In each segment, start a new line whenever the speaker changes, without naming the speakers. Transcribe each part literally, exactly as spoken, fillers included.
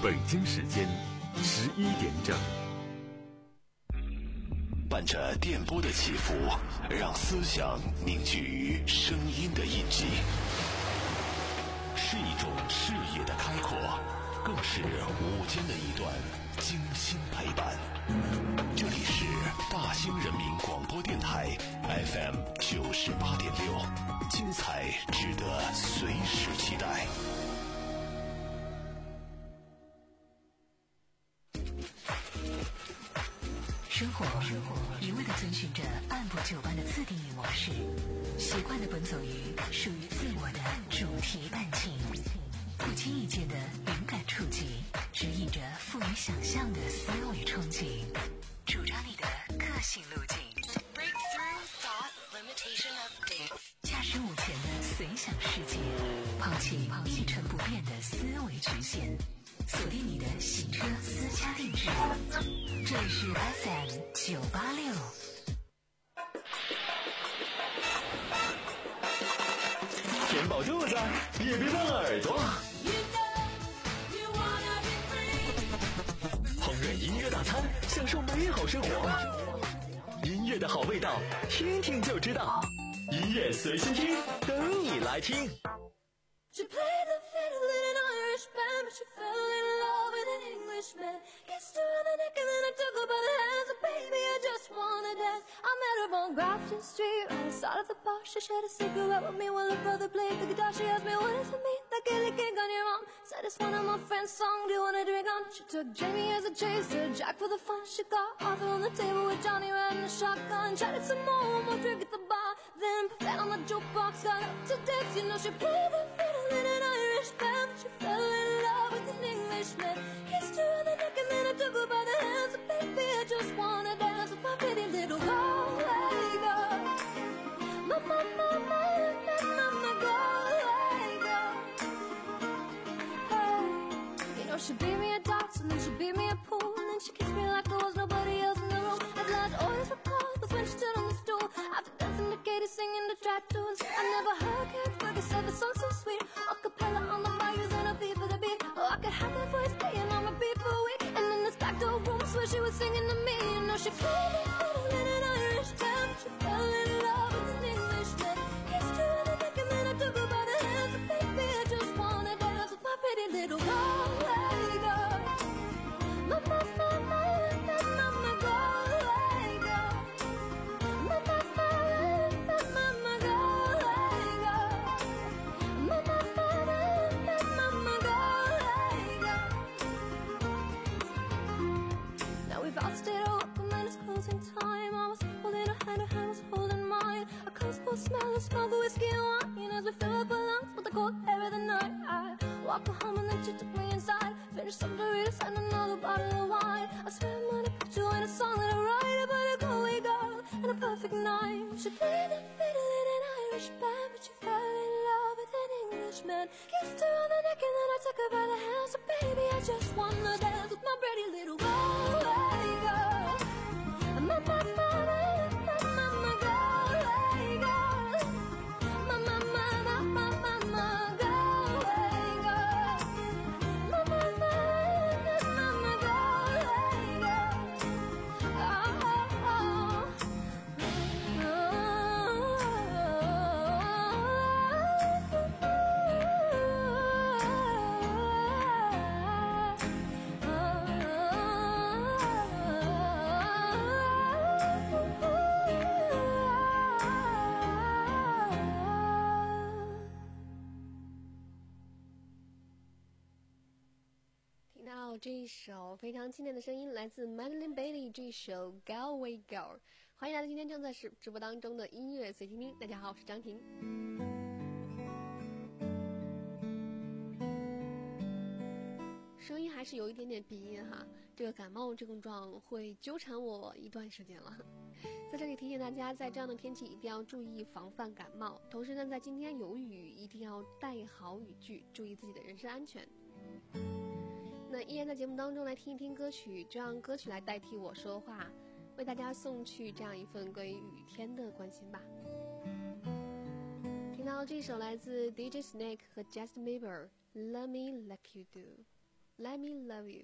北京时间十一点整。
伴着电波的起伏，让思想凝聚于声音的印记，是一种视野的开阔，更是午间的一段精心陪伴。这里是大兴人民广播电台 F M 九十八点六，精彩值得随时期待。
生活一味地遵循着按部就班的自定义模式，习惯地奔走于属于自我的主题感情，不经意间的灵感触及，指引着富于想象的思维憧憬，主张你的个性路径。Breakthrough thought limitation update。驾驶午前的随想世界，抛弃一成不变的思维局限，锁定你的洗车私家定制。这里是 F M 九八六。
填饱肚子，也别忘耳朵。烹饪音乐大餐，享受美好生活。音乐的好味道，听听就知道。音乐随心听，等你来听。
She played the fiddle in an Irish band, but she fell in love with an Englishman. Kissed her on the neck and then I took her by the hands. And baby, I just wanna dance. I met her on Grafton Street, right outside of the bar. She shared a cigarette with me while her brother played the guitar. She asked me, what does it mean, that Gaelic gig on your arm? Said it's one of my friend's songs, do you wanna drink on? She took Jamie as a chaser, Jack for the fun. She got Arthur on the table with Johnny riding a shotgun. Chatted some more, one more drink at the bar. Then put on the jukebox, got up to dance. You know she played the fiddle in an Irish band, but she fell in love with an Englishman. Kissed her on the neck and then I took her by the hands. And baby, I just wanna dance with my pretty little Galway girl. My, my, my, my, my, my, my Galway girl. Hey, you know she beat me at darts and then she beat me at pool, and then she kissed me like there was nobody else in the room. As last always recalled was when she stood on the stool after dancing to Katie singing the track tunes. I never heard Kate Fergus say the song so sweet. Acapella on the bayous and a beat for the beat. Oh, I could have that voice playing on repeat for a week. And in this back door room, swear she was singing to me. You know she played the fiddle in an Irish town, but she fell in love with an Englishman. Kissed her on the neck and then I took her by the hands. And baby, I just wanna dance with my pretty little Galway girl. My, my, my, my, my, my, my Galway girl. My, my, my, my, my, my Galway girl. My, my, my, my, my, my Galway girl. Now we've all stayed open when it's closing time. I was holding her hand, her hand was holding mine. A coastal smell of smoke, whiskey and wine, as we fill up our lungs with the cold air of the night. I walked her home and then she took me inside. Finished some Doritos and another bottle of wine. I swear I'm gonna put you in a song that I write about a Galway girl and a perfect night. She played the fiddle in an Irish band, but she fell in love with an Englishman. Kissed her on the neck and then I took her by the hand. So baby, I just wanna dance with my pretty little Galway girl. My, my, my, my, my, my, my Galway girl. My, my, my, my, my, my, my Galway girl. My, my, my, my, my, my Galway girl. Oh, oh, oh. Oh.
听到这一首非常经典的声音，来自 Madeline Bailey 这一首 Galway Girl。欢迎来到今天正在直直播当中的音乐随听听。大家好，我是张婷。声音还是有一点点鼻音哈，这个感冒症状会纠缠我一段时间了。在这里提醒大家，在这样的天气一定要注意防范感冒，同时呢，在今天有雨一定要带好雨具，注意自己的人身安全。那依然在节目当中来听一听歌曲，就让歌曲来代替我说话，为大家送去这样一份关于雨天的关心吧。听到这首来自 D J Snake 和 Justin Bieber Love Me Like You Do， Let Me Love You。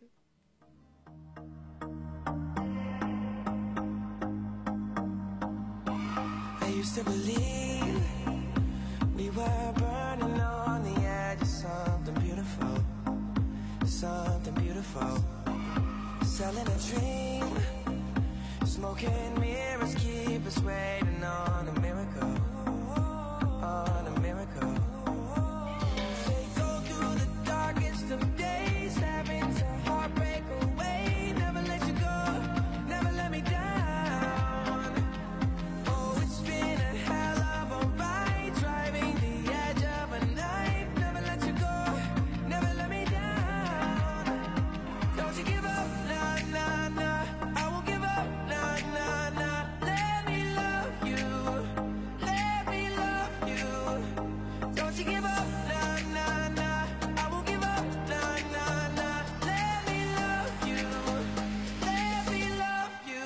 I used to believe we were burning on the edge of something beautiful, something beautiful. Selling a dream, smoking mirrors keep us waiting on a miracle, on a miracle. They go through the darkest of days, having to heartbreak away. Never let you go, never let me down. Oh, it's been a hell of a ride, driving the edge of a knife. Never let you go, never let me down. Don't you give up, nah, nah, nah. I won't give up, nah, nah, nah. Let me love you, let me love you. Don't you give up, nah, nah, nah. I won't give up, nah, nah, nah. Let me love you, let me love you.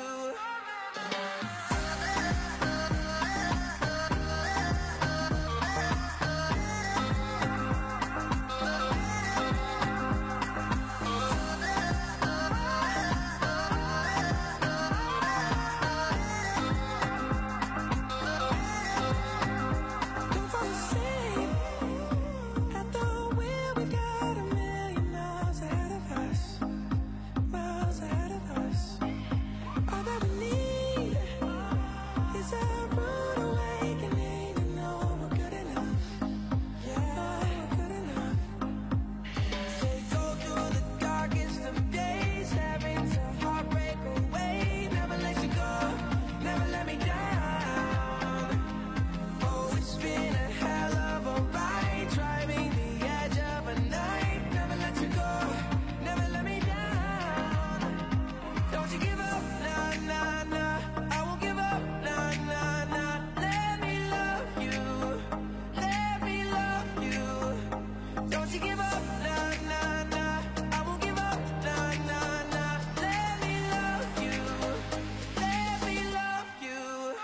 Don't fall asleep at the wheel. We got a million miles ahead of us, miles ahead of us. All that we need is a rude awakening to know we're good enough. Yeah, we're good enough. They go through the darkest of days, having to heartbreak away. Never let you go, never let me down. Oh, it's been a hell of a ride, driving the edge of a knife. Never let you go, never let me down. Don't you give up, nah, nah, nah. I won't give up, nah, nah, nah. Let me love you, let me love you. Don't you give up, nah, nah, nah. I won't give up, nah, nah, nah. Let me love you, let me love you.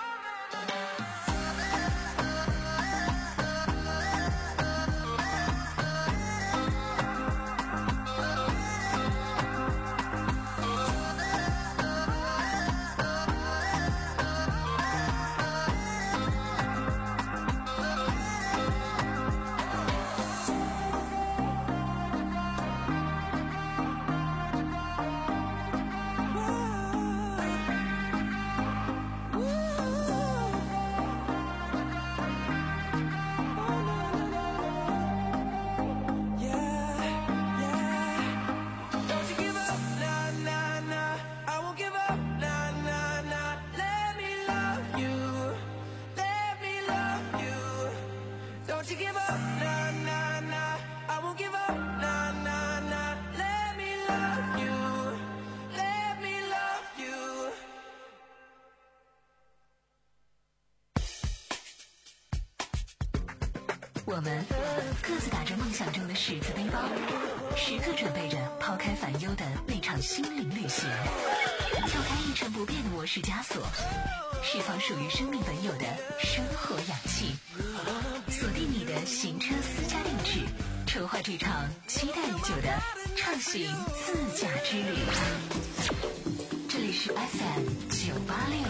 Don't you give up, nah, nah, nah. I won't give up, nah, nah, nah. Let me love you, let me love you. Don't you give up, nah, nah, nah. I won't give up, nah, nah, nah. Let me love you, let me love you.
我们各自打着梦想中的十字背包，时刻准备着抛开烦忧的那场心灵旅行，跳开一成不变的我是枷锁，释放属于生命本有的生活氧气，锁定你的行车私家定制，筹划这场期待已久的畅行自驾之旅。这里是 F M 九八六。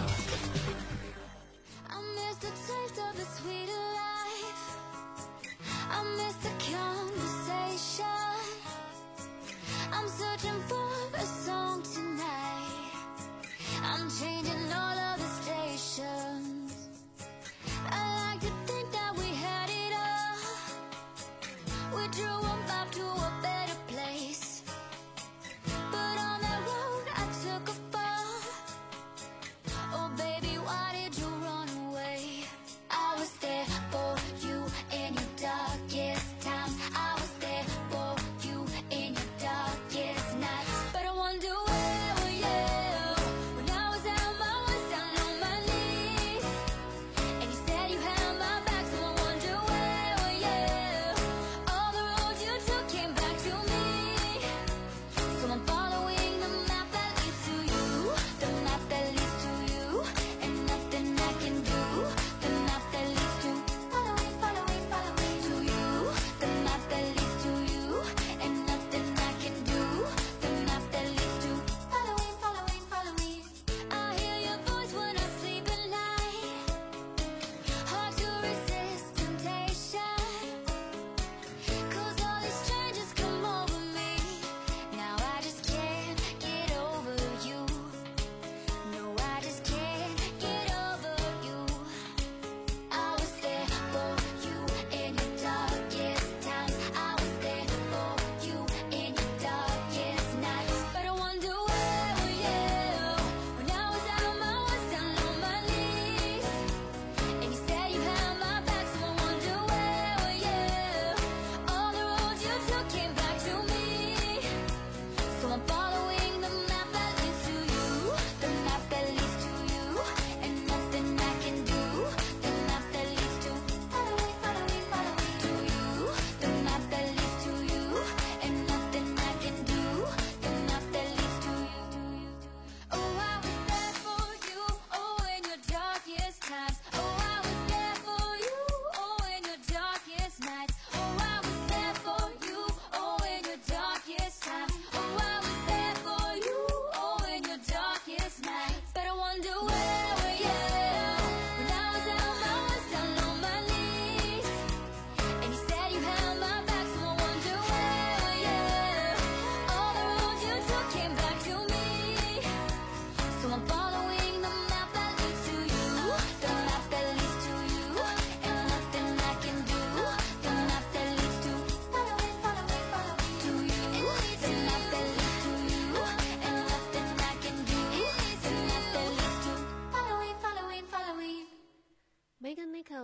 I miss the taste of the sweeter life. I miss the conversation. I'm searching for a song tonight. I'm changing all of the stations. I like to think that we had it all. We drove on back to a better place. But on that road I took a fall. Oh baby, why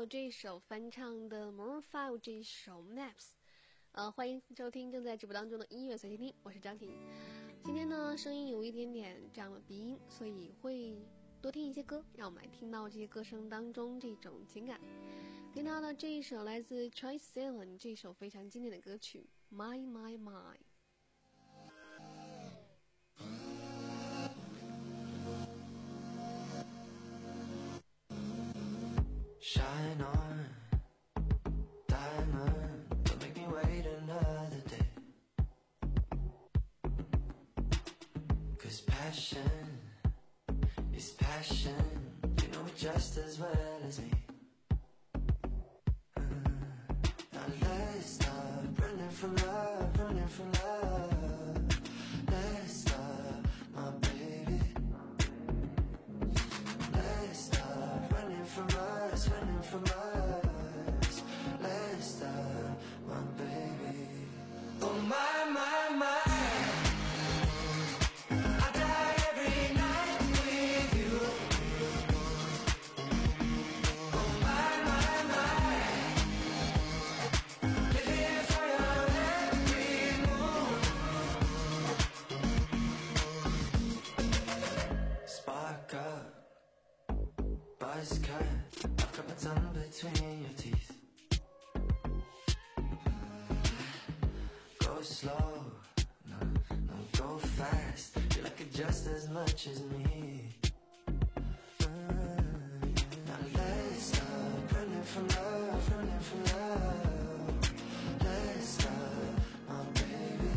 到这首翻唱的 Maroon 五这首 Maps。呃，欢迎收听正在直播当中的音乐随机听，我是张婷。今天呢，声音有一点点这样的鼻音，所以会多听一些歌，让我们来听到这些歌声当中这种情感。听到了这一首来自 Troye Sivan 这首非常经典的歌曲 My My
My。Shine on, diamond, don't make me wait another day. 'Cause passion is passion, you know it just as well as me. Now let's stop running from love, running from love. Let's stop, my baby. Let's stop running from us, running from us. Let's stop, my baby. Oh my, my, my. I die every night with you. Oh my, my, my. Living for your every move. Spark up, buzz cut. I've got my tongue between your teeth. Go slow, no, no, go fast. You like it just as much as me. Uh, now let's stop running from love, running from love. Let's stop, my baby.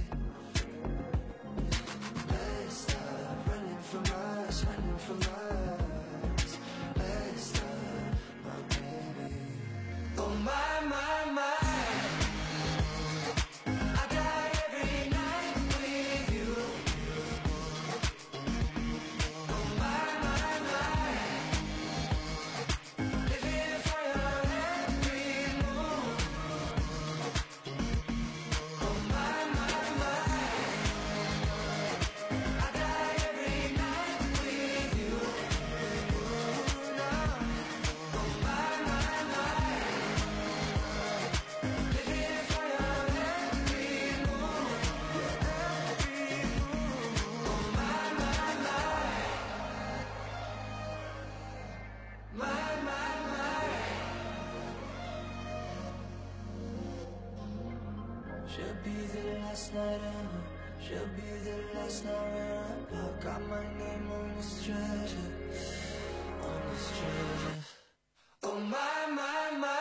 Let's stop running from us, running from us. Let's stop, my baby. Oh my, my, my. I die every night with you. Oh my, my, my. Living for your every move. Oh my, my, my. I die every night with you. Oh my, my, my. Living for your every move. Oh my, my, my. My, my, my. Should be the last night ever. Should be the last night where I got my name on this treasure. On this treasure. Oh my, my, my.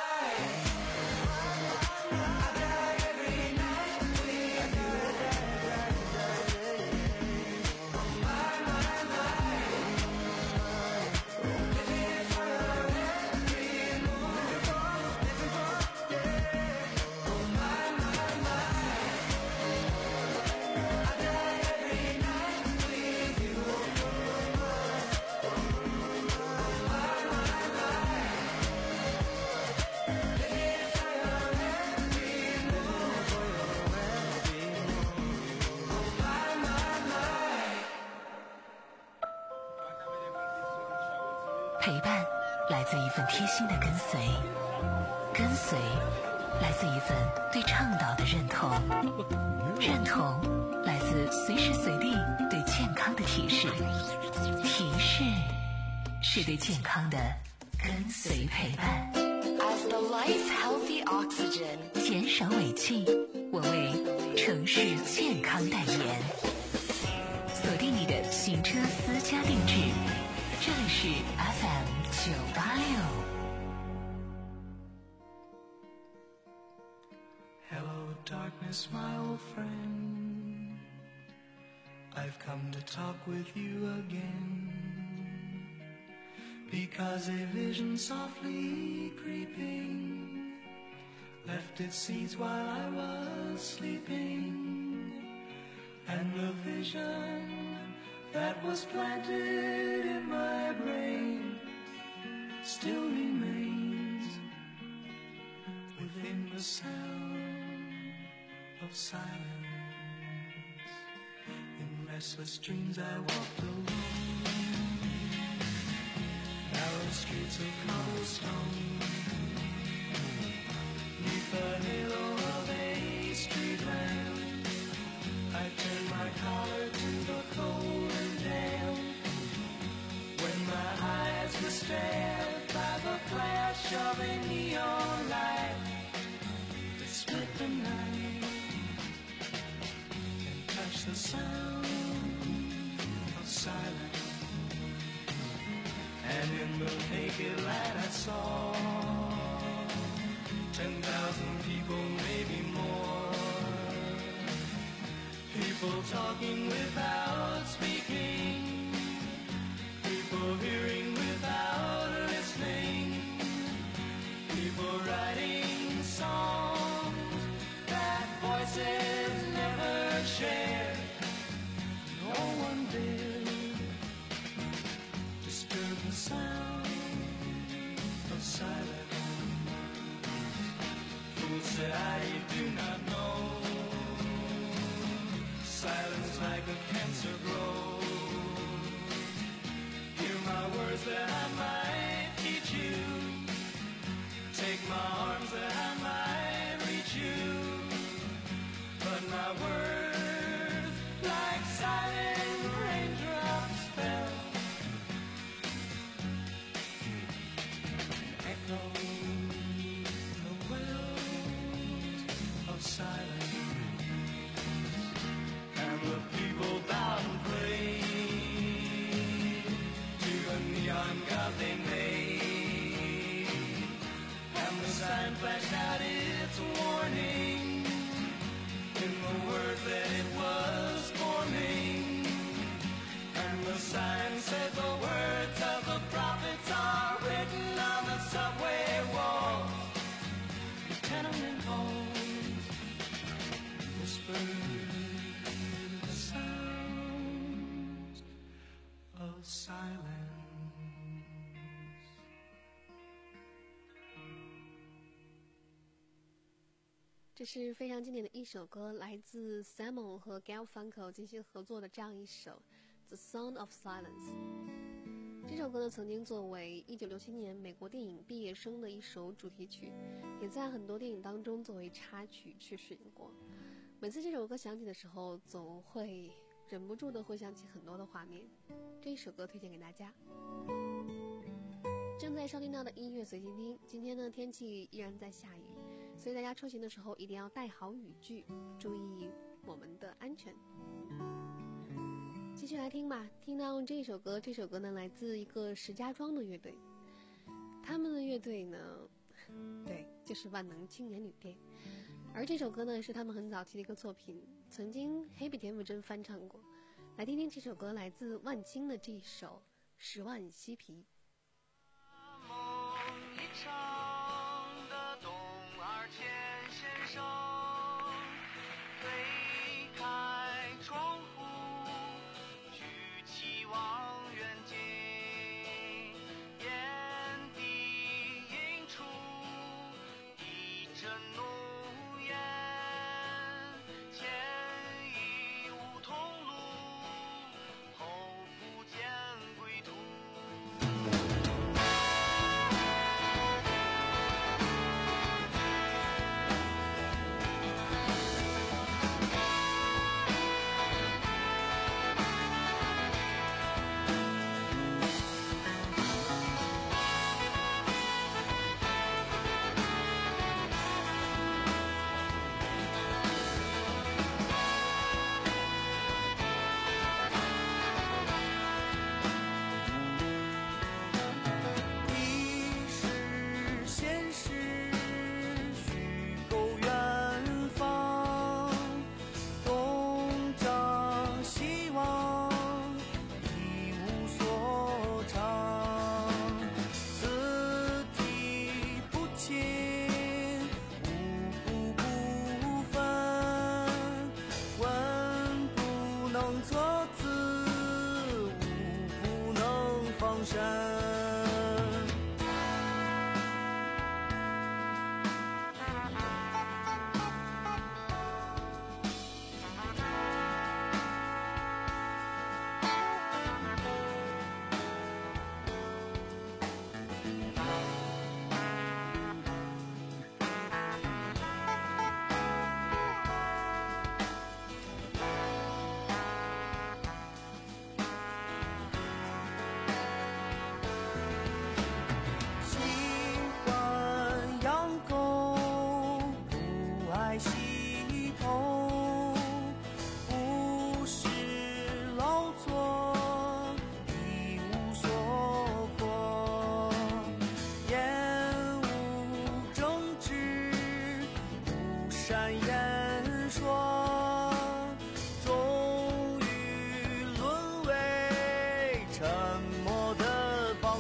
I die every night with you. Oh my, my, my. Living for your every move. Oh my, my, my. I die every night with you. Oh my, my, my. Living for your every move. Oh my, my, my.
陪伴来自一份贴心的跟随，跟随来自一份对倡导的认同，认同来自随时随地对健康的提示，提示是对健康的跟随陪伴。As the life healthy oxygen， 减少尾气，我为城市健康代言。锁定你的行车私家定制，这里是 F M 九八六。
Hello, darkness, my old friend. I've come to talk with you again. Because a vision softly creeping left its seeds while I was sleeping. And the vision that was planted in my brain still remains within the sound of silence. In restless dreams I walked alone, narrow streets of cobblestone, the halo of a street lamp. I turn my collar to the cold and damp. When my eyes were stared by the flash of a neon light that split the night and touched the sound of silence. And in the naked light I saw ten thousand people, maybe more. People talking without speaking. People hearing without listening. People writing songs that voices never shared. No one did disturb the sound of silence. Fool said I, you do not know. Silence like a cancer grows. Hear my words that I might teach you. Take my arms that I might reach you. But my words like silent raindrops fell, echoing the wells of silence. And the people bowed and prayed to the neon god they made. And the sign flashed out its warning in the words that it was forming. And the sign said the words of the prophets are written on the subway walls, the tenement halls, whispered the sounds of silence.
这是非常经典的一首歌，来自 Simon 和 Garfunkel 进行合作的这样一首 The Sound of Silence。 这首歌呢，曾经作为一九六七年美国电影《毕业生》的一首主题曲，也在很多电影当中作为插曲去使用过。每次这首歌响起的时候，总会忍不住的回想起很多的画面。这一首歌推荐给大家。正在收听到的音乐随心听，今天呢天气依然在下雨，所以大家出行的时候一定要带好雨具，注意我们的安全。继续来听吧，听到这首歌，这首歌呢来自一个石家庄的乐队，他们的乐队呢，对，就是万能青年旅店。而这首歌呢是他们很早期的一个作品，曾经黑笔田馥甄翻唱过。来听听这首歌，来自万青的这一首《十万嬉皮》。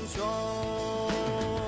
雄。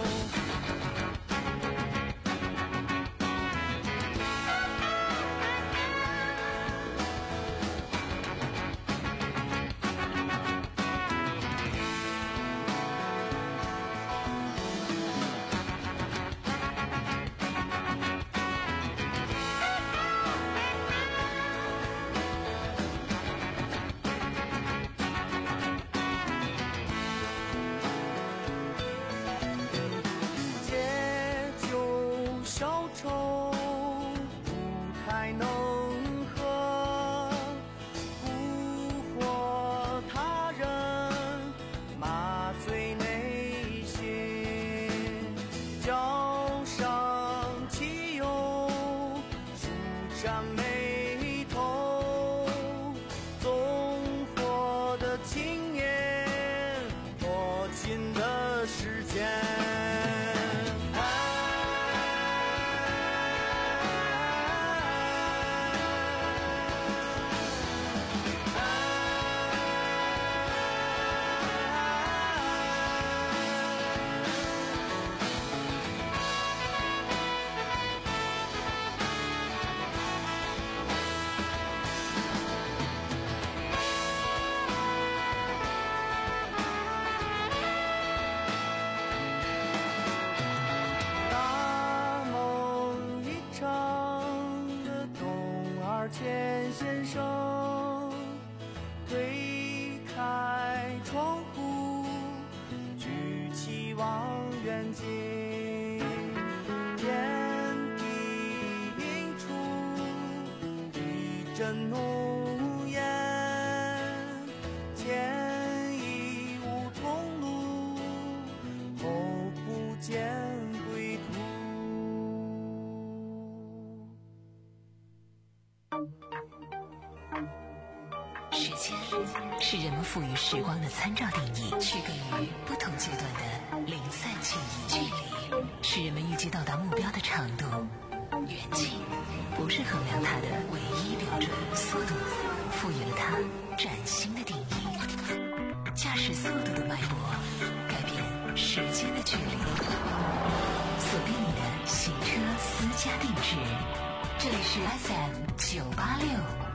钱先生推开窗户，举起望远镜，天地映出一阵浓烟，前已无同路，后不见归途。
时间是人们赋予时光的参照定义，区隔于不同阶段的零散记忆。距离是人们预计到达目标的长度，远近不是衡量它的唯一标准。速度赋予了它崭新的定义，驾驶速度的脉搏改变时间的距离。锁定你的行车私家定制，这里是 F M 九八六。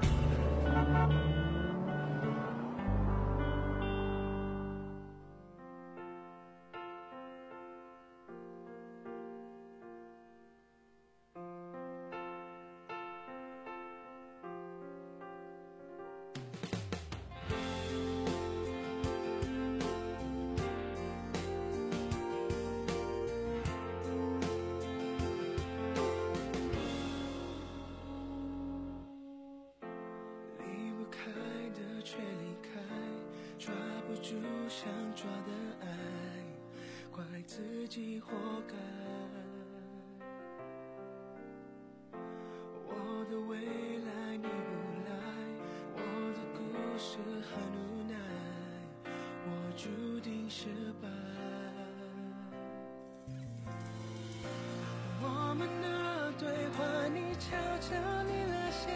想抓的爱，怪自己活该。我的未来你不来，我的故事很无奈，我注定失败。我们的对话，你悄悄离了线，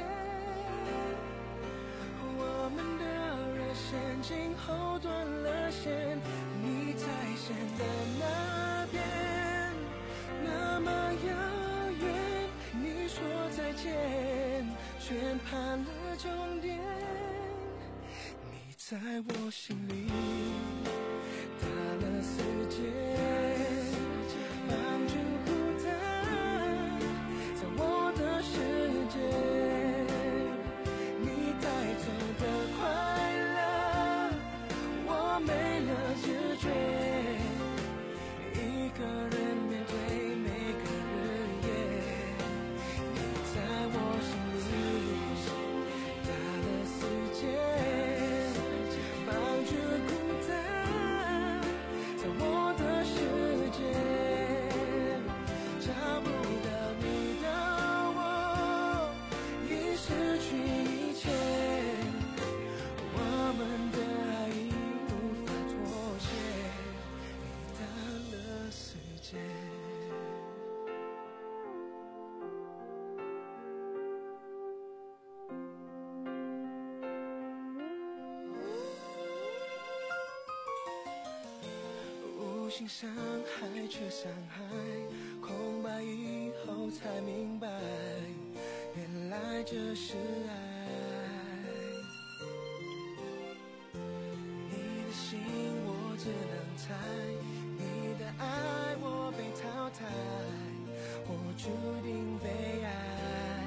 我们的热线今后断了线，你在线的那边那么遥远，你说再见却盼了终点，你在我心里打了死结，绑住孤单在我的世界，你带走的快乐我没了知觉，一个人面对每个日夜，你在我心里打了死结，绑住孤单在我的世心伤害却伤害，空白以后才明白，原来这是爱。你的心我只能猜，你的爱我被淘汰，我注定被爱。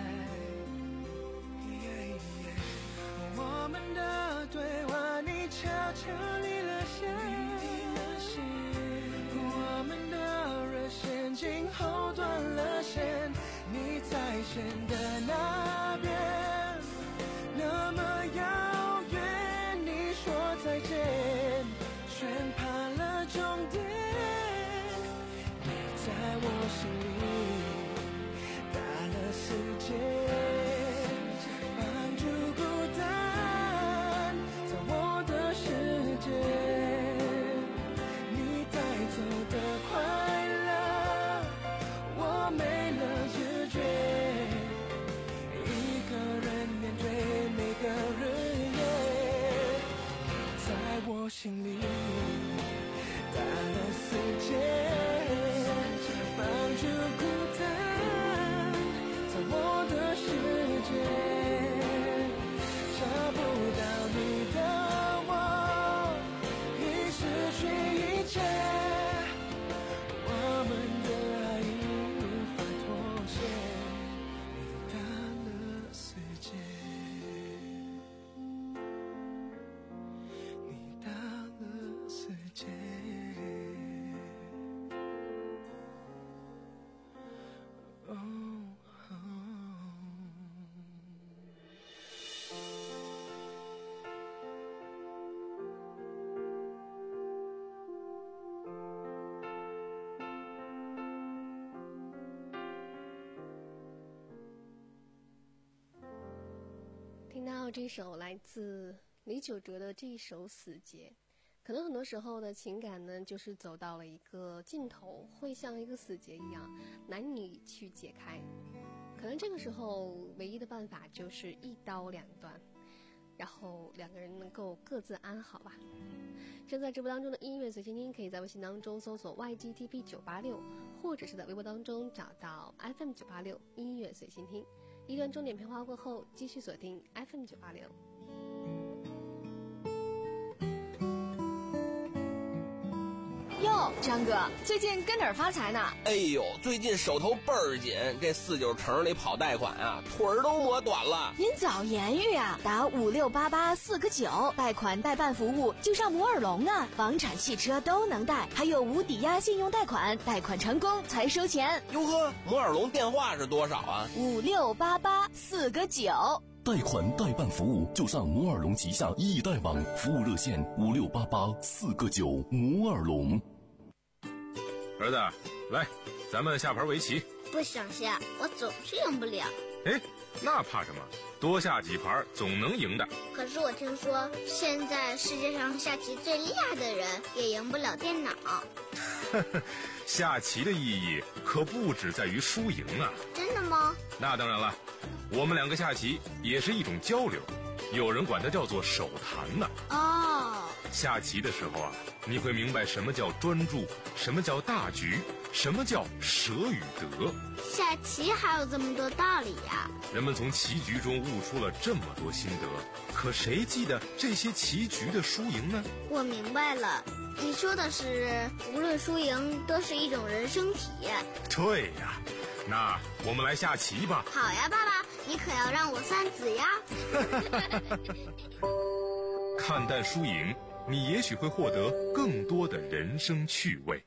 我们的对话你悄悄离了线，我们的热线今后断了线，你在线的那边那么遥远，你说再见宣判了终点，你在我心里打了死结，心里打了死结，绑住孤单，在我的世界找不到你的我，已失去一切，我们的爱已无法妥协，你打了死结。
听到这首来自李玖哲的这一首《死结》，可能很多时候的情感呢，就是走到了一个尽头，会像一个死结一样，难以去解开。可能这个时候唯一的办法就是一刀两断，然后两个人能够各自安好吧。正在直播当中的音乐随心听，可以在微信当中搜索 Y G T B 九八六，或者是在微博当中找到 F M 九八六音乐随心听。一段重点片花过后，继续锁定 F M 九八六。
哟，张哥，最近跟哪儿发财呢？
哎呦，最近手头倍儿紧，这四九城里跑贷款啊，腿儿都磨短了。
您早言语啊，打五六八八四个九，贷款代办服务就上摩尔龙啊，房产、汽车都能贷，还有无抵押信用贷款，贷款成功才收钱。
哟呵，摩尔龙电话是多少啊？
五六八八四个九。
贷款代办服务就上摩尔龙旗下易贷网，服务热线五六八八四个九。摩尔龙。
儿子，来，咱们下盘围棋。
不想下，我总是赢不了。
哎，那怕什么？多下几盘总能赢的。
可是我听说，现在世界上下棋最厉害的人也赢不了电脑。
下棋的意义可不只在于输赢啊。
真的吗？
那当然了，我们两个下棋也是一种交流，有人管它叫做手谈呢。
哦，
下棋的时候啊，你会明白什么叫专注，什么叫大局，什么叫舍与得。
下棋还有这么多道理呀！
人们从棋局中悟出了这么多心得，可谁记得这些棋局的输赢呢？
我明白了，你说的是无论输赢都是一种人生体验。
对呀，那我们来下棋吧。
好呀，爸爸，你可要让我三子呀。
看淡输赢，你也许会获得更多的人生趣味。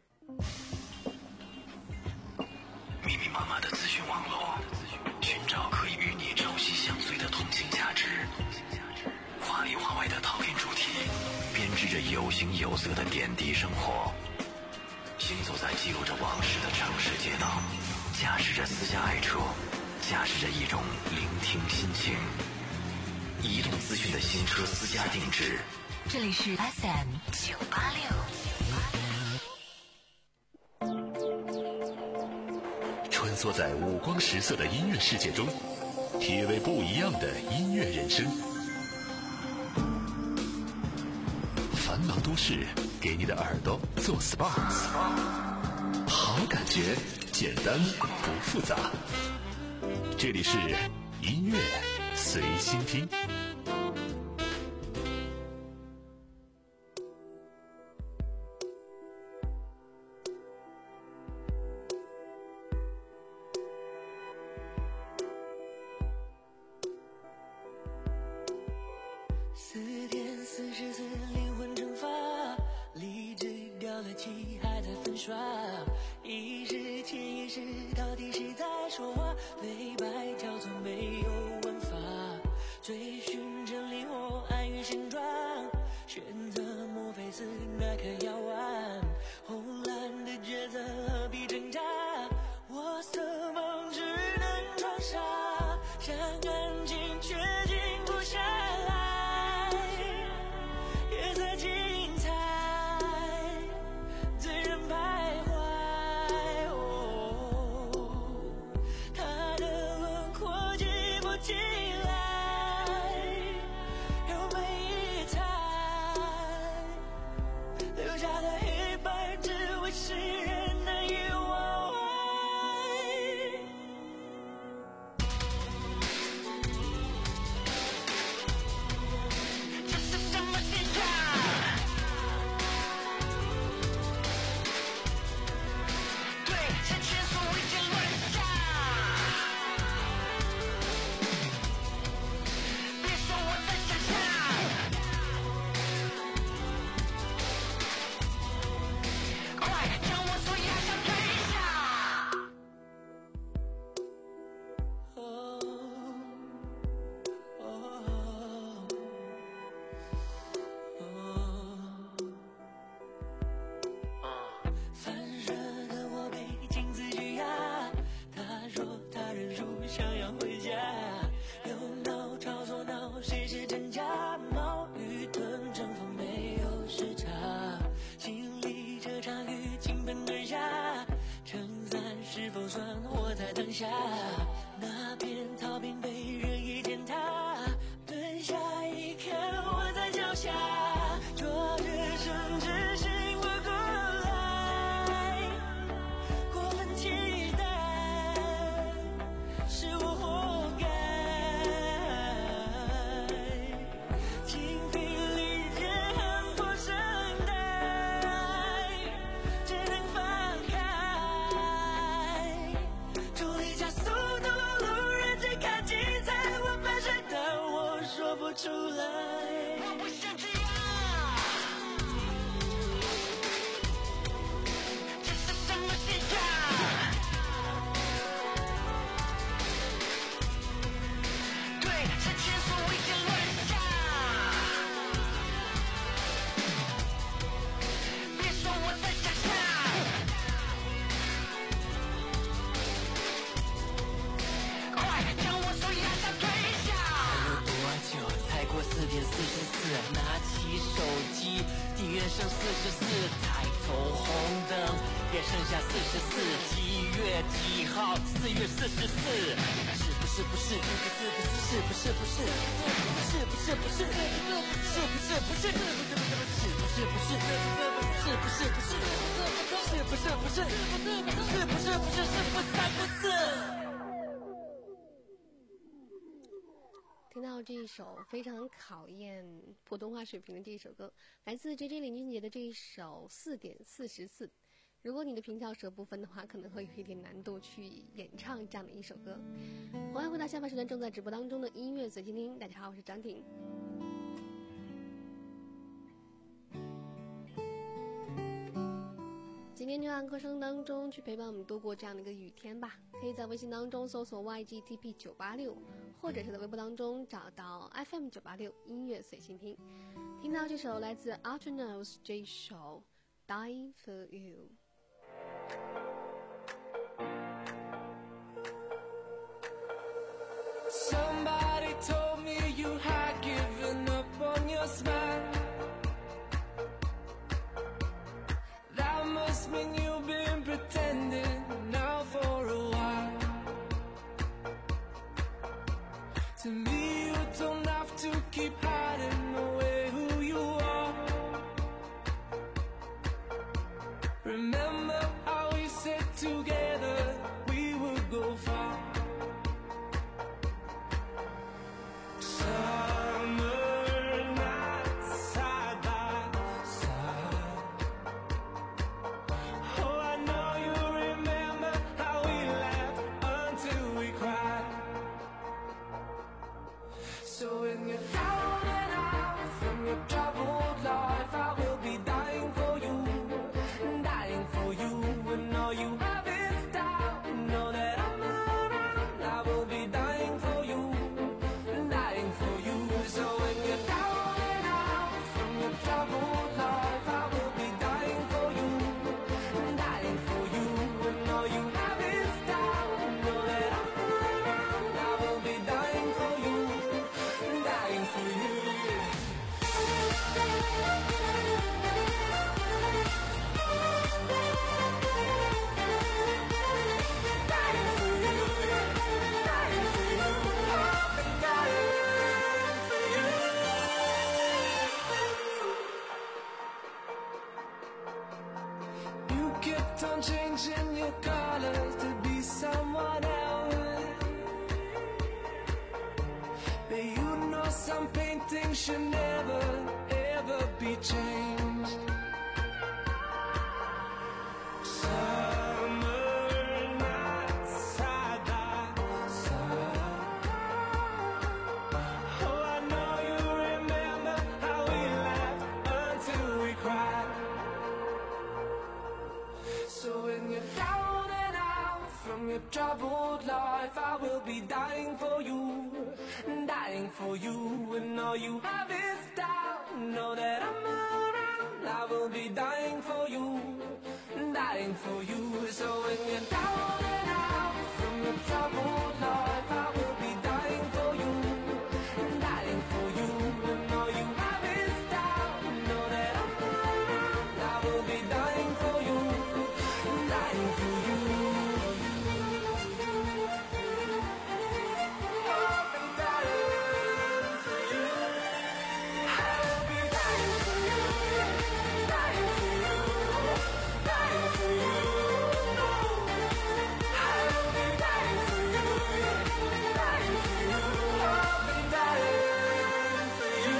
密密麻麻的资讯网络，寻找可以与你朝夕相随的同性价值，华里华外的讨论主题，编织着有形有色的点滴生活，行走在记录着往事的城市街道，驾驶着私家爱车，驾驶着一种聆听心情。移动资讯的新车私家定制，
这里是 F M 九八六。
穿梭在五光十色的音乐世界中，体味不一样的音乐人生。
翻繁忙都市，给你的耳朵做 S P A， 好感觉，简单不复杂。这里是音乐随心听。
四点四十四，灵魂蒸发，理智掉了漆，还在粉刷。意识潜意识，到底谁在说话？黑白交错，没有文法，追寻真理或安于现状，选择莫非是那颗药丸？红蓝的抉择何必挣扎？我色梦只能装傻，想安静却静不下来。夜色精彩，醉人徘徊。哦，他的轮廓记不起来，有每一台留下的黑白，只为世人难以忘怀。这是什么心态？对，这前所未见乱象。别说我在想象，快将我所压下推下。哦哦哦，反射的我被镜子拘押，他说他认输，想要回家。右脑朝左脑，谁是真假？冒雨吞阵风，没有时差。经历这场雨，倾盆而下，撑伞是否算活在当下？那片草坪被任意践踏，蹲下一看，我在脚下，昨日甚至醒不过来，过分期待，是我活该。精疲力竭，喊破声带，只能放开。助力加速度，路人只看精彩，我拍谁，但我说不出来。我不想这样。这是什么心态？对，是前所未见乱象。别说我在想象，快将我所压下推下。还有多久才过四点四十四？拿起手机，地缘剩四十四，抬头红灯，也剩下四十四。几月几号？四月四十四。是不是不是？是不是不是？是不是不是？是不是不是？是不是不是？是不是不是？是不是不是？是不是不是？是不是不是？是不是不是？是不三不四？
听到这一首非常考验普通话水平的这一首歌，来自 J J 林俊杰的这一首四点四十四。如果你的平翘舌不分的话，可能会有一点难度去演唱这样的一首歌。欢迎回到下半时段正在直播当中的音乐随心听，大家好，我是张婷。今天就按歌声当中去陪伴我们度过这样的一个雨天吧。可以在微信当中搜索 Y G T P 九八六，或者是在微博当中找到 F M 九八六音乐随心听。听到这首来自 Ultranose 这一首 Die for You。
Somebody told me you had given up on your smile. That must mean you've been pretending now for a while. To me, you don't have to keep hiding away who you are. changing your colors to be someone else. But you know some paintings should never, ever be changed. Summer nights side by side. Oh, I know you remember how we laughed until we cried. So when you're down and out from your troubled life, I will be dying for you, dying for you. And all you have is doubt, know that I'm around. I will be dying for you, dying for you. So when you're down and out from your troubled life, I will be dying for you, dying for you. And all you have is doubt, know that I'm around. I will be dying for you, dying for you. I've been dying for you. I will be dying for you, dying for you, dying for you. I will be dying for you, dying for you. I'll be dying for you.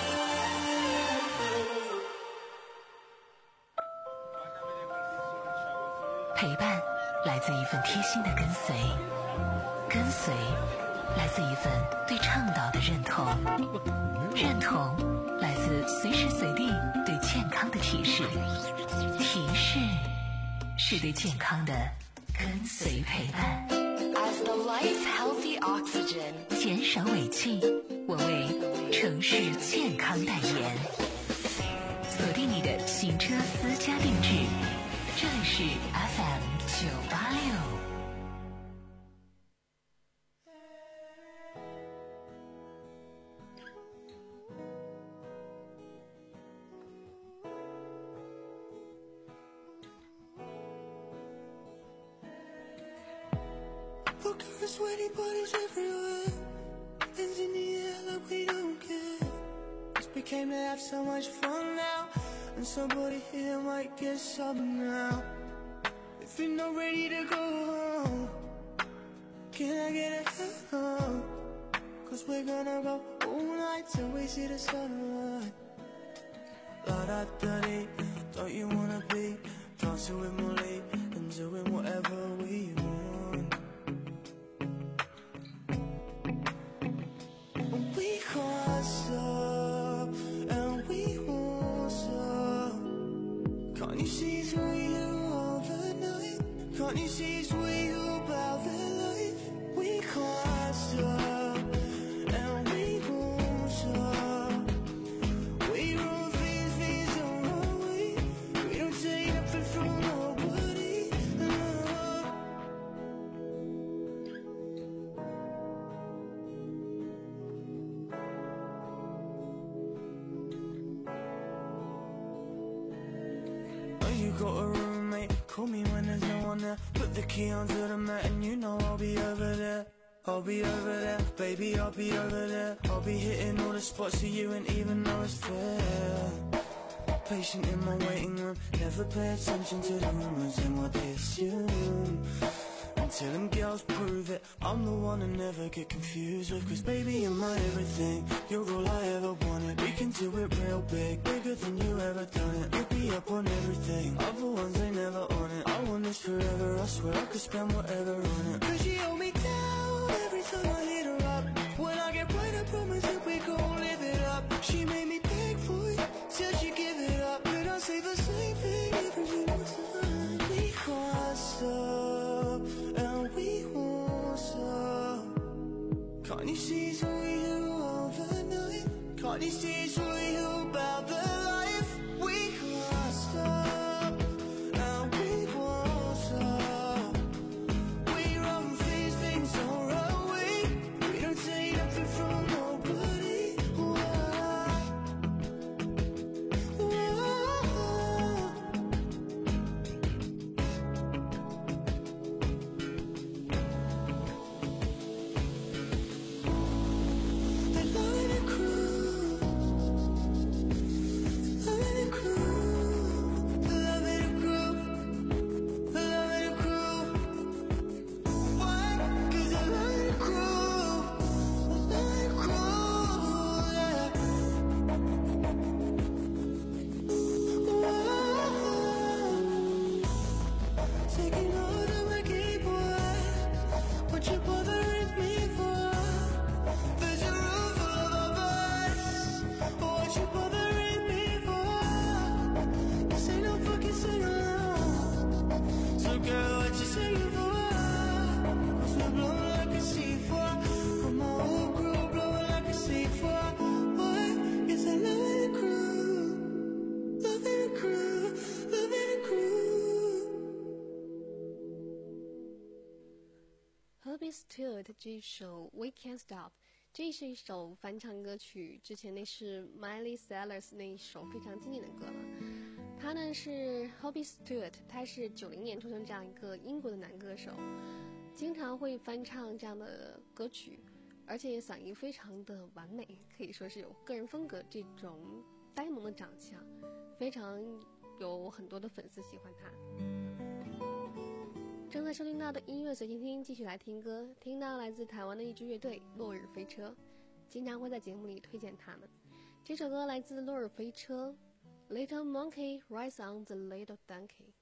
陪伴来自一份贴心的跟随，跟随来自一份对倡导的认同，认同来自随时随地对健康的提示，提示是对健康的跟随陪伴。As the life healthy oxygen， 减少尾气，我为城市健康代言。锁定你的行车私家定制，这里是 F M 九八六。
Look, our sweaty bodies everywhere. Hands in the air like we don't care. Cause we came to have so much fun now. And somebody here might get something now. If you're not ready to go home, can I get a hand home? Cause we're gonna go all night till we see the sunrise. La da da dee, don't you wanna be dancing with Molly and doing whatever we want? We can't stop, and we won't stop. Can't you see through you all the night? Can't you see through you about the life? We can't stop, and we won't stop. We run things, things on our way. We don't take nothing from nobody, no. You got a roommate, call me when there's no one there. Put the key onto the mat and you know I'll be over there. I'll be over there, baby, I'll be over there. I'll be hitting all the spots so you ain't even know it's fair. Patient in my waiting room, never pay attention to the rumors and what they assume. Until them girls prove it, I'm the one to never get confused with. Cause baby, you're my everything, you're all I ever wanted. We can do it real big, bigger than you ever done it. You'll be up on everything, other ones ain't never on it. I want this forever, I swear I could spend whatever on it. Cause she hold me down every time I hit her up. When I get right, I promise that we gon' live it up. She made me beg for it, till she give it up. But I say the same thing every single time. We can't stop, and we won't stop. Can't you see through you all the night? Can't you see through you about the life? We can't stop, and we won't stop. We run these things on our way. We don't take nothing from nobody. Whoa. Whoa. The line of cruise
Stewart 这首 We Can't Stop， 这是一首翻唱歌曲，之前那是 Miley Cyrus 那一首非常经典的歌了。他呢是 Hobie Stewart， 他是九零年出生这样一个英国的男歌手，经常会翻唱这样的歌曲，而且嗓音非常的完美，可以说是有个人风格，这种呆萌的长相，非常有很多的粉丝喜欢他。正在收听到的音乐随心听，继续来听歌，听到来自台湾的一支乐队落日飞车，经常会在节目里推荐他们。这首歌来自落日飞车 Little Monkey Rides on the Little Donkey。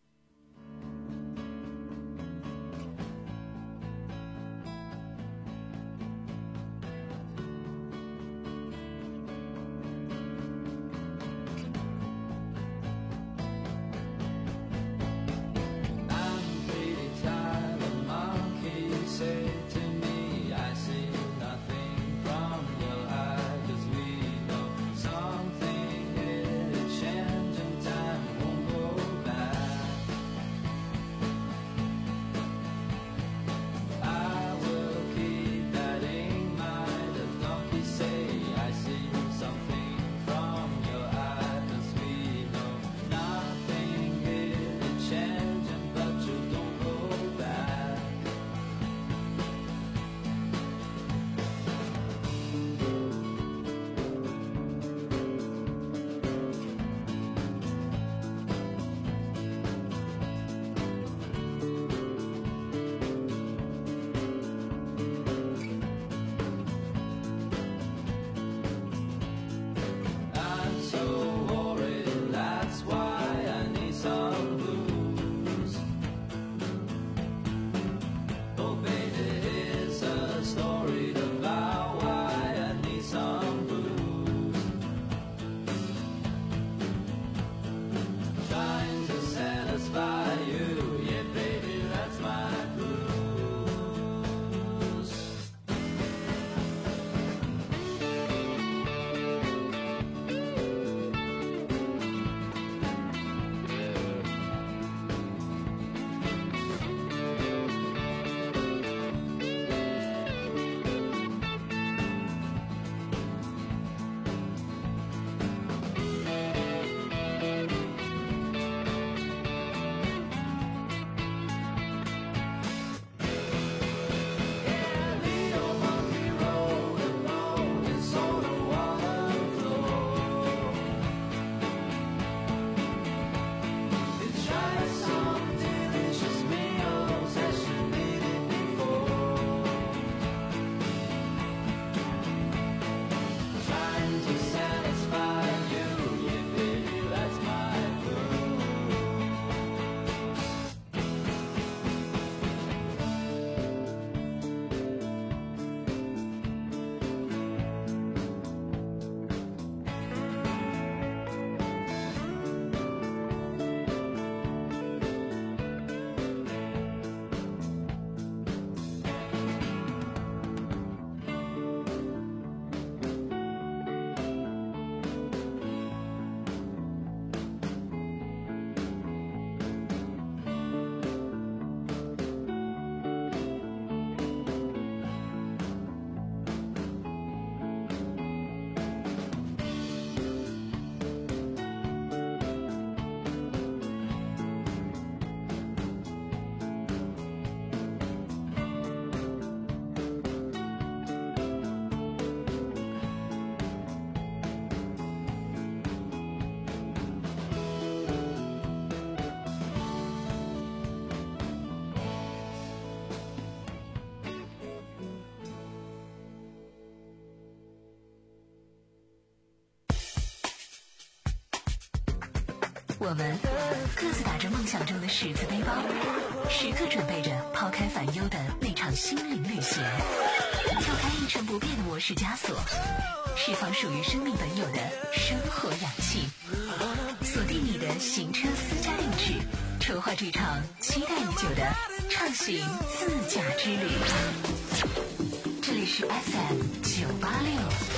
我们各自打着梦想中的十字背包，时刻准备着抛开烦忧的那场心灵旅行，跳开一成不变的模式枷锁，释放属于生命本有的生活氧气，锁定你的行车私家定制，筹划这场期待已久的畅行自驾之旅。这里是 F M 九八六。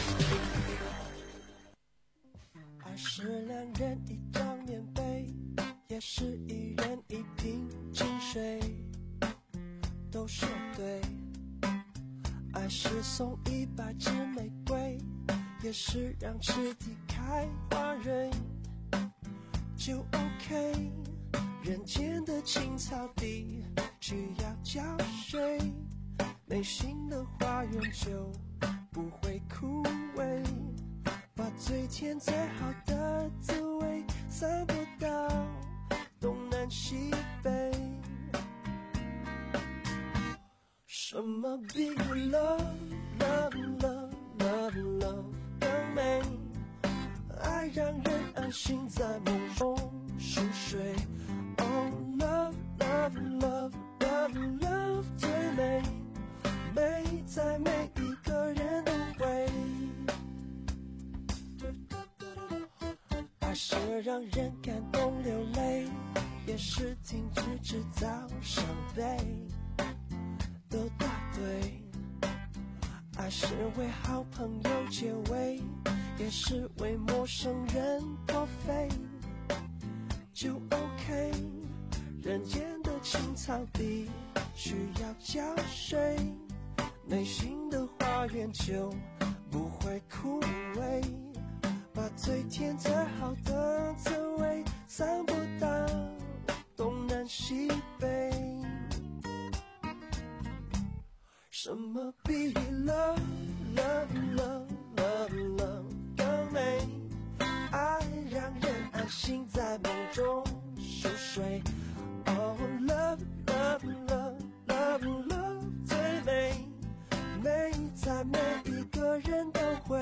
爱是两人一张棉被，也是一人一瓶清水，都都说对，爱是送一百支玫瑰，也是让池底开花蕊，就 OK。 人间的青草地需要浇水，内心的花园就不会枯萎，把最甜最好的滋味散播到东南西北。什么比 love love love love love 更美？爱让人安心在梦中熟睡。Oh love love love love love 最美，美在每一个人都会。爱是让人感动流泪，也是停止制造伤悲。都答对，爱是为好朋友结尾，也是为陌生人破费，就 OK。 人间的青草地需要浇水，内心的花园就不会枯萎，把最甜最好的滋味散播到东南西北。什么比 love love love love love 更美？爱让人安心在梦中熟睡。Oh love love love love love 最美，美在每一个人都会。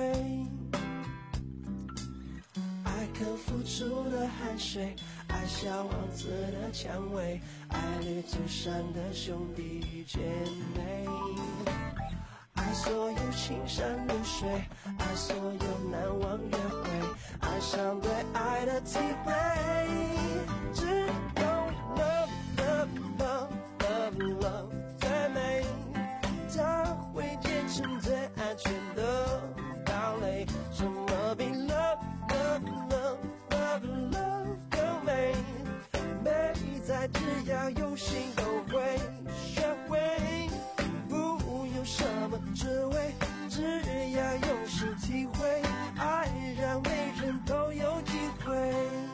爱肯付出的汗水，爱小王子的蔷薇，爱旅途上的兄弟姐妹，爱所有青山绿水，爱所有难忘约会，爱上对爱的体会。只有 love love love love love 最美，它会变成最安全的堡垒。什么比 love love love love love 更美？美在只要有心都会学会，不用什么滋味，只要用心体会，爱让每人都有机会。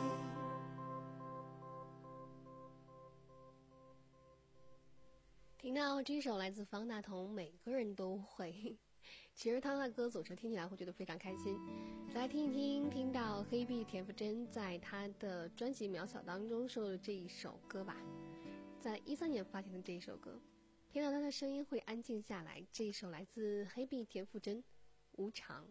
听到这首来自方大同，每个人都会。其实他的歌总是听起来会觉得非常开心。来听一听，听到黑碧田馥甄在他的专辑《渺小》当中说的这一首歌吧，在一三年发行的这一首歌，听到他的声音会安静下来。这一首来自黑碧田馥甄，《无常》。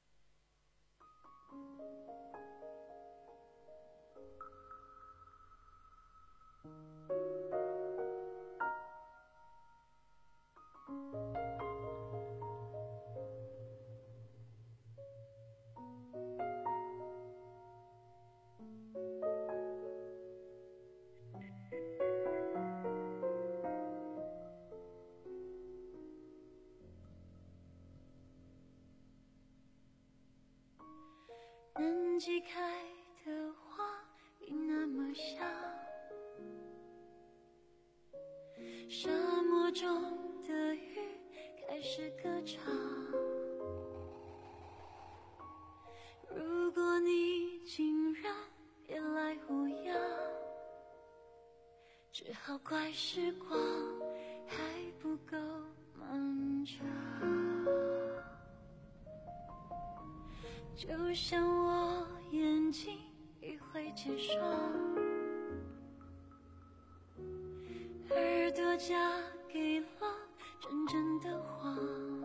人际开的花已那么小，沙漠中的鱼开始歌唱。如果你竟然别来无恙，只好怪时光还不够漫长。就像我眼睛已会结霜，耳朵嫁给了真正的谎。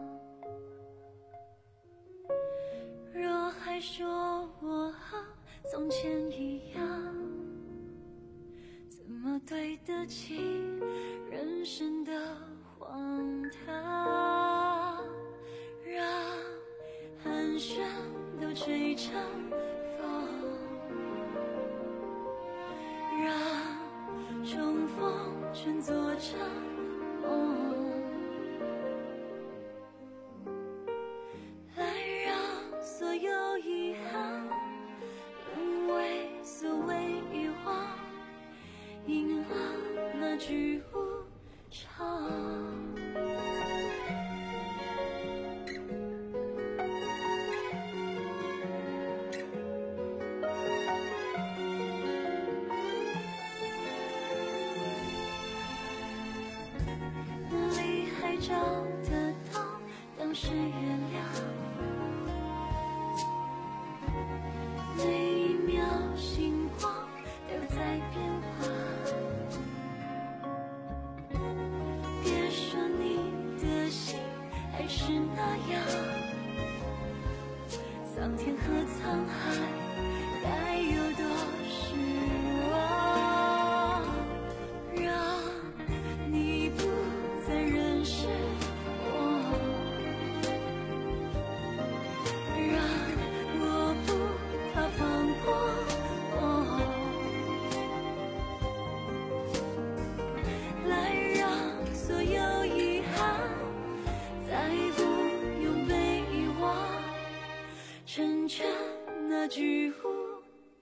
若还说我和从前一样，怎么对得起人生的荒唐？让寒暄都吹成风，让重逢全做成梦，来让所有遗憾沦为所谓遗忘，赢了那句无常。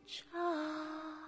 场。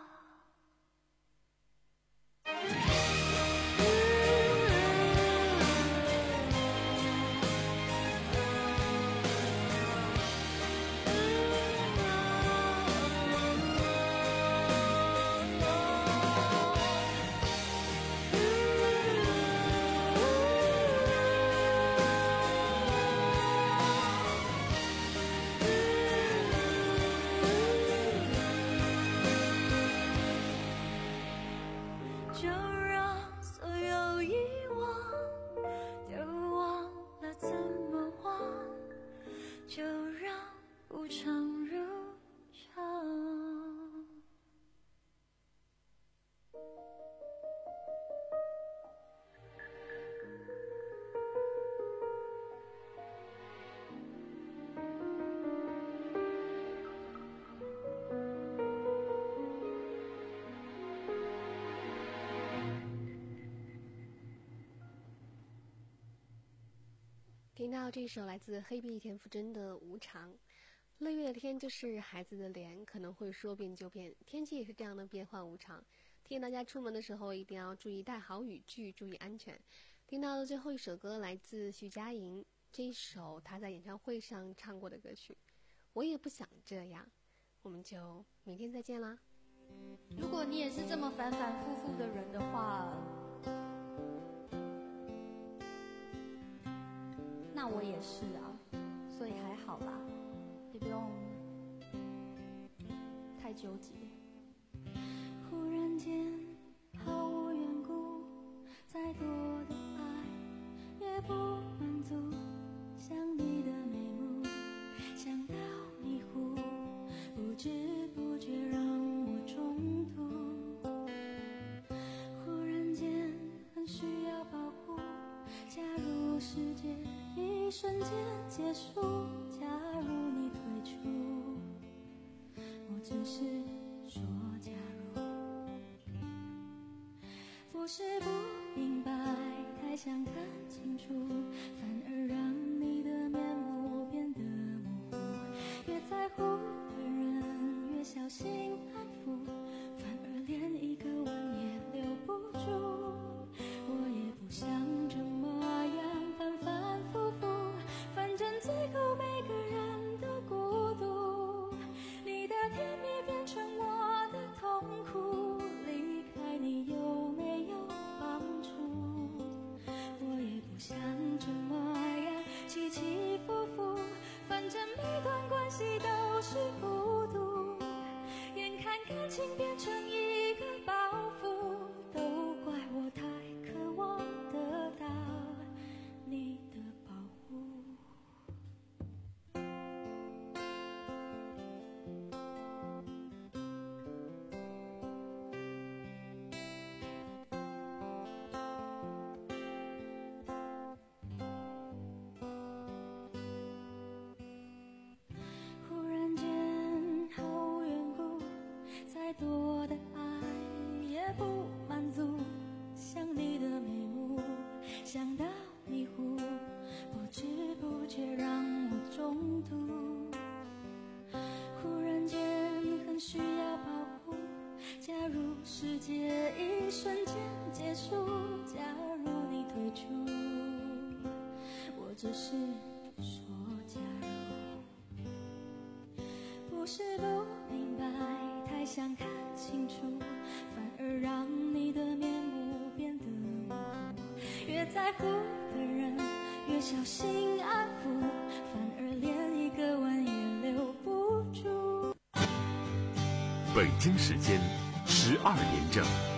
就让所有遗忘都忘了怎么忘，就让无常如常。
听到这首来自黑碧田馥甄的《无常》，六月的天就是孩子的脸，可能会说变就变，天气也是这样的变幻无常。提醒大家出门的时候一定要注意带好雨具，注意安全。听到的最后一首歌来自徐佳莹，这一首她在演唱会上唱过的歌曲，我也不想这样。我们就明天再见啦。
如果你也是这么反反复复的人的话，那我也是啊，所以还好啦，也不用太纠结。忽然间毫无缘故，再多的爱也不满足，想你的眉目，想到迷糊，不知不觉让我中途。忽然间很需要保护，假如世界一瞬间结束，假如你退出，我只是说假如。不是不明白，太想看清楚，反而让你的面目变得模糊。越在乎的人越小心安抚，反而连一个吻也留不住。我也不想这么样反反复复，反正最后每个人都孤独。你的甜蜜变成我的痛苦，离开你有没有帮助？我也不想这么样起起伏伏，反正每段关系都是孤独。眼看感情变成一个包袱，都怪我太渴望得到你的保护。忽然间毫无缘故，再多的爱也不满足，想你的眉目，想到迷糊，不知不觉让我中途。忽然间很需要保护，假如世界一瞬间结束，假如你退出，我只是说假如。不是不明白，太想看清楚，反而让你的面目变得模糊。越在乎的人越小心安抚，反而连一个吻也留不住。
北京时间十二点整。